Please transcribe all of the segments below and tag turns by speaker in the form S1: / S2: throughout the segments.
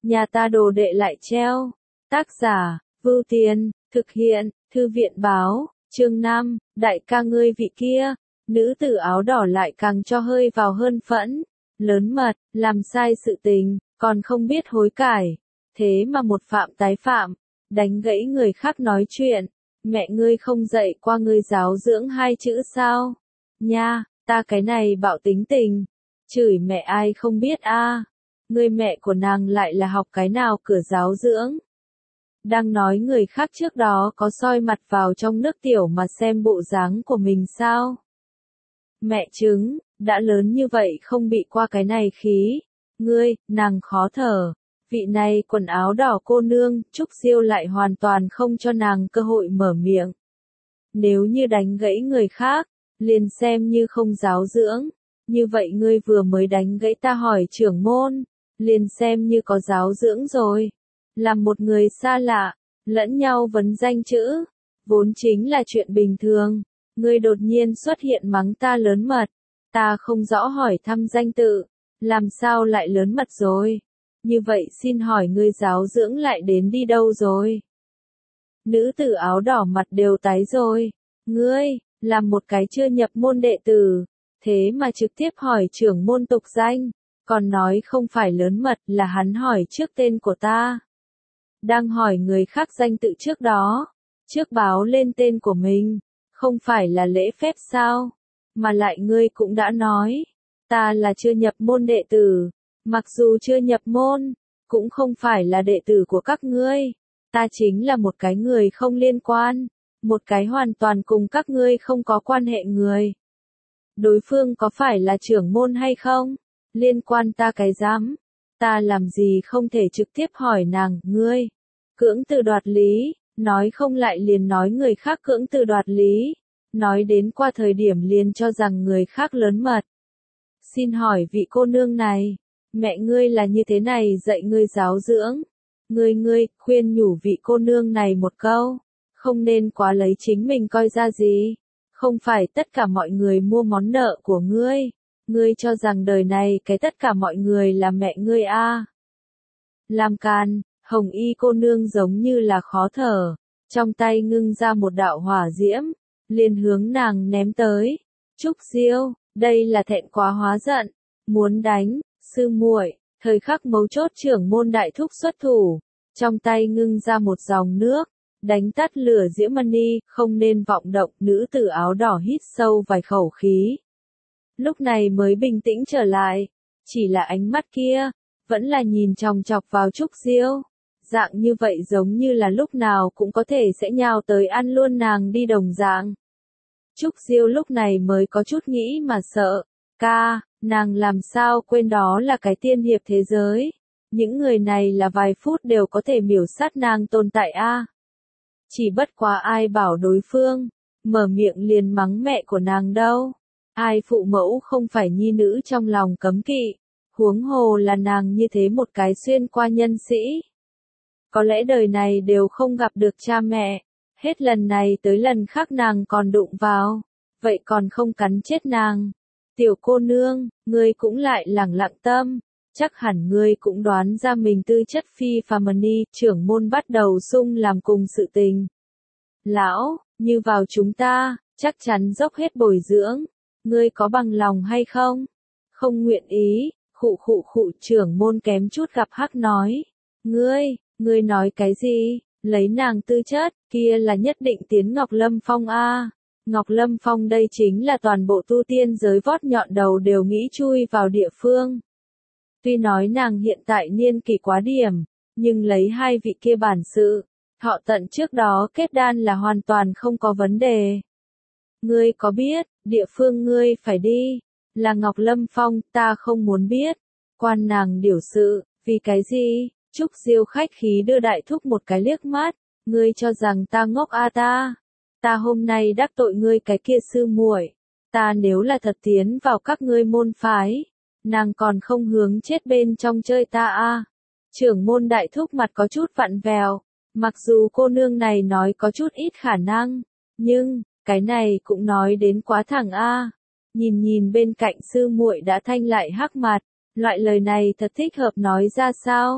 S1: nhà ta đồ đệ lại treo. Tác giả, Vưu Tiền, thực hiện, Thư viện báo, chương 5, đại ca ngươi vị kia. Nữ tử áo đỏ lại càng cho hơi vào hơn phẫn. Lớn mật, làm sai sự tình, còn không biết hối cải. Thế mà một phạm tái phạm, đánh gãy người khác nói chuyện. Mẹ ngươi không dạy qua ngươi giáo dưỡng hai chữ sao? Nha, ta cái này bạo tính tình. Chửi mẹ ai không biết a. Ngươi mẹ của nàng lại là học cái nào cửa giáo dưỡng? Đang nói người khác trước đó có soi mặt vào trong nước tiểu mà xem bộ dáng của mình sao? Mẹ chứng, đã lớn như vậy không bị qua cái này khí. Ngươi, nàng khó thở. Vị này quần áo đỏ cô nương, Trúc Diêu lại hoàn toàn không cho nàng cơ hội mở miệng. Nếu như đánh gãy người khác, liền xem như không giáo dưỡng. Như vậy ngươi vừa mới đánh gãy ta hỏi trưởng môn, liền xem như có giáo dưỡng rồi. Làm một người xa lạ, lẫn nhau vấn danh chữ, vốn chính là chuyện bình thường. Ngươi đột nhiên xuất hiện mắng ta lớn mật, ta không rõ hỏi thăm danh tự, làm sao lại lớn mật rồi? Như vậy xin hỏi ngươi giáo dưỡng lại đến đi đâu rồi? Nữ tử áo đỏ mặt đều tái rồi. Ngươi, là một cái chưa nhập môn đệ tử, thế mà trực tiếp hỏi trưởng môn tục danh, còn nói không phải lớn mật là hắn hỏi trước tên của ta. Đang hỏi người khác danh tự trước đó, trước báo lên tên của mình, không phải là lễ phép sao? Mà lại ngươi cũng đã nói, ta là chưa nhập môn đệ tử, mặc dù chưa nhập môn, cũng không phải là đệ tử của các ngươi, ta chính là một cái người không liên quan, một cái hoàn toàn cùng các ngươi không có quan hệ người. Đối phương có phải là trưởng môn hay không? Liên quan ta cái dám, ta làm gì không thể trực tiếp hỏi nàng, ngươi, cưỡng từ đoạt lý, nói không lại liền nói người khác cưỡng từ đoạt lý, nói đến qua thời điểm liền cho rằng người khác lớn mật. Xin hỏi vị cô nương này, mẹ ngươi là như thế này dạy ngươi giáo dưỡng. Ngươi, khuyên nhủ vị cô nương này một câu, không nên quá lấy chính mình coi ra gì. Không phải tất cả mọi người mua món nợ của ngươi. Ngươi cho rằng đời này cái tất cả mọi người là mẹ ngươi a? Làm càn, Hồng Y cô nương giống như là khó thở, trong tay ngưng ra một đạo hỏa diễm, liền hướng nàng ném tới. Trúc Diêu, đây là thẹn quá hóa giận, muốn đánh, sư muội. Thời khắc mấu chốt trưởng môn đại thúc xuất thủ, trong tay ngưng ra một dòng nước, đánh tắt lửa diễm mani, không nên vọng động. Nữ tử áo đỏ hít sâu vài khẩu khí. Lúc này mới bình tĩnh trở lại, chỉ là ánh mắt kia, vẫn là nhìn chòng chọc vào Trúc Diêu. Dạng như vậy giống như là lúc nào cũng có thể sẽ nhào tới ăn luôn nàng đi đồng dạng. Trúc Diêu lúc này mới có chút nghĩ mà sợ. Ca, nàng làm sao quên đó là cái tiên hiệp thế giới. Những người này là vài phút đều có thể miểu sát nàng tồn tại a. Chỉ bất quá ai bảo đối phương, mở miệng liền mắng mẹ của nàng đâu. Ai phụ mẫu không phải nhi nữ trong lòng cấm kỵ, huống hồ là nàng như thế một cái xuyên qua nhân sĩ. Có lẽ đời này đều không gặp được cha mẹ, hết lần này tới lần khác nàng còn đụng vào, vậy còn không cắn chết nàng. Tiểu cô nương, ngươi cũng lại lẳng lặng tâm, chắc hẳn ngươi cũng đoán ra mình tư chất phi phàm ni, trưởng môn bắt đầu sung làm cùng sự tình. Lão, như vào chúng ta, chắc chắn dốc hết bồi dưỡng, ngươi có bằng lòng hay không? Không nguyện ý, khụ trưởng môn kém chút gặp hắc nói. Ngươi nói cái gì? Lấy nàng tư chất, kia là nhất định tiến Ngọc Lâm Phong a. Ngọc Lâm Phong đây chính là toàn bộ tu tiên giới vót nhọn đầu đều nghĩ chui vào địa phương. Tuy nói nàng hiện tại niên kỷ quá điểm, nhưng lấy hai vị kia bản sự, thọ tận trước đó kết đan là hoàn toàn không có vấn đề. Ngươi có biết, địa phương ngươi phải đi, là Ngọc Lâm Phong, ta không muốn biết. Quan nàng điều sự, vì cái gì? Trúc Diêu khách khí đưa đại thúc một cái liếc mắt, ngươi cho rằng ta ngốc a ta? Ta hôm nay đắc tội ngươi cái kia sư muội, ta nếu là thật tiến vào các ngươi môn phái, nàng còn không hướng chết bên trong chơi ta a. Trưởng môn đại thúc mặt có chút vặn vẹo, mặc dù cô nương này nói có chút ít khả năng, nhưng cái này cũng nói đến quá thẳng a. Nhìn bên cạnh sư muội đã thanh lại hắc mặt, loại lời này thật thích hợp nói ra sao?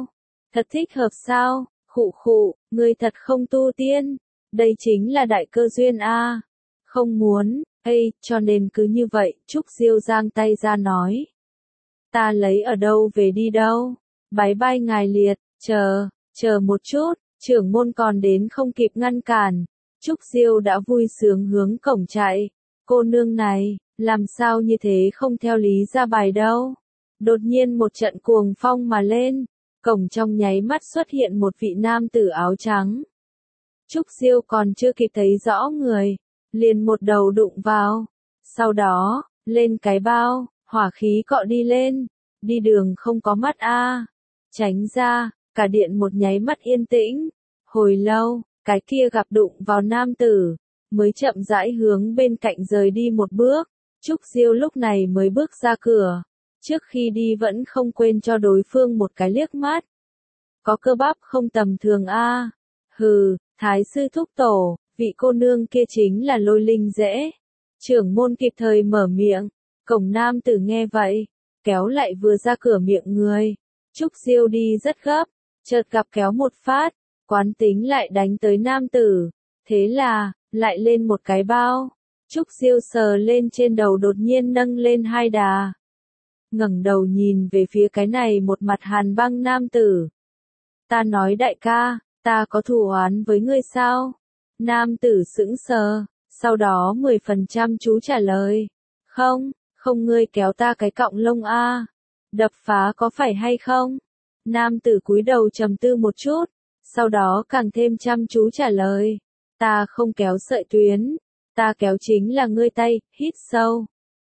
S1: Thật thích hợp sao? Khụ khụ, ngươi thật không tu tiên. Đây chính là đại cơ duyên a. Không muốn, cho nên cứ như vậy, Trúc Diêu giang tay ra nói. Ta lấy ở đâu về đi đâu? Bái bai ngài liệt, chờ một chút, trưởng môn còn đến không kịp ngăn cản. Trúc Diêu đã vui sướng hướng cổng chạy. Cô nương này, làm sao như thế không theo lý ra bài đâu. Đột nhiên một trận cuồng phong mà lên, cổng trong nháy mắt xuất hiện một vị nam tử áo trắng. Trúc Diêu còn chưa kịp thấy rõ người, liền một đầu đụng vào. Sau đó, lên cái bao, hỏa khí cọ đi lên, đi đường không có mắt a. Tránh ra, cả điện một nháy mắt yên tĩnh. Hồi lâu, cái kia gặp đụng vào nam tử, mới chậm rãi hướng bên cạnh rời đi một bước. Trúc Diêu lúc này mới bước ra cửa. Trước khi đi vẫn không quên cho đối phương một cái liếc mắt. Có cơ bắp không tầm thường a. Hừ, Thái sư thúc tổ, vị cô nương kia chính là Lôi Linh Dễ. Trưởng môn kịp thời mở miệng. Cổng nam tử nghe vậy, kéo lại vừa ra cửa miệng người. Trúc Diêu đi rất gấp, chợt gặp kéo một phát, quán tính lại đánh tới nam tử. Thế là, lại lên một cái bao. Trúc Diêu sờ lên trên đầu đột nhiên nâng lên hai đà. Ngẩng đầu nhìn về phía cái này một mặt hàn băng nam tử. Ta nói đại ca, ta có thù oán với ngươi sao? Nam tử sững sờ, sau đó 10% chú trả lời. Không ngươi kéo ta cái cọng lông a. Đập phá có phải hay không? Nam tử cúi đầu trầm tư một chút, sau đó càng thêm chăm chú trả lời. Ta không kéo sợi tuyến, ta kéo chính là ngươi tay, hít sâu.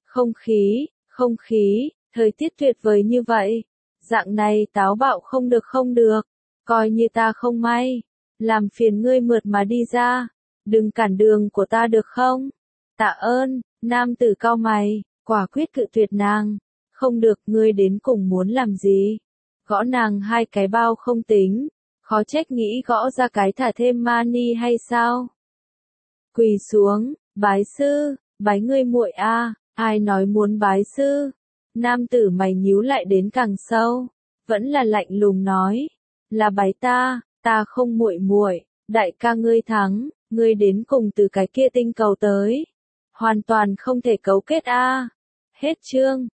S1: Không khí, thời tiết tuyệt vời như vậy. Dạng này táo bạo không được, coi như ta không may. Làm phiền ngươi mượt mà đi ra, đừng cản đường của ta được không? Tạ ơn, nam tử cau mày, quả quyết cự tuyệt nàng. Không được, ngươi đến cùng muốn làm gì? Gõ nàng hai cái bao không tính, khó trách nghĩ gõ ra cái thả thêm mani hay sao? Quỳ xuống, bái sư, bái ngươi muội a. Ai nói muốn bái sư? Nam tử mày nhíu lại đến càng sâu, vẫn là lạnh lùng nói, là bái ta không muội, đại ca ngươi thắng, ngươi đến cùng từ cái kia tinh cầu tới, hoàn toàn không thể cấu kết a. Hết chương.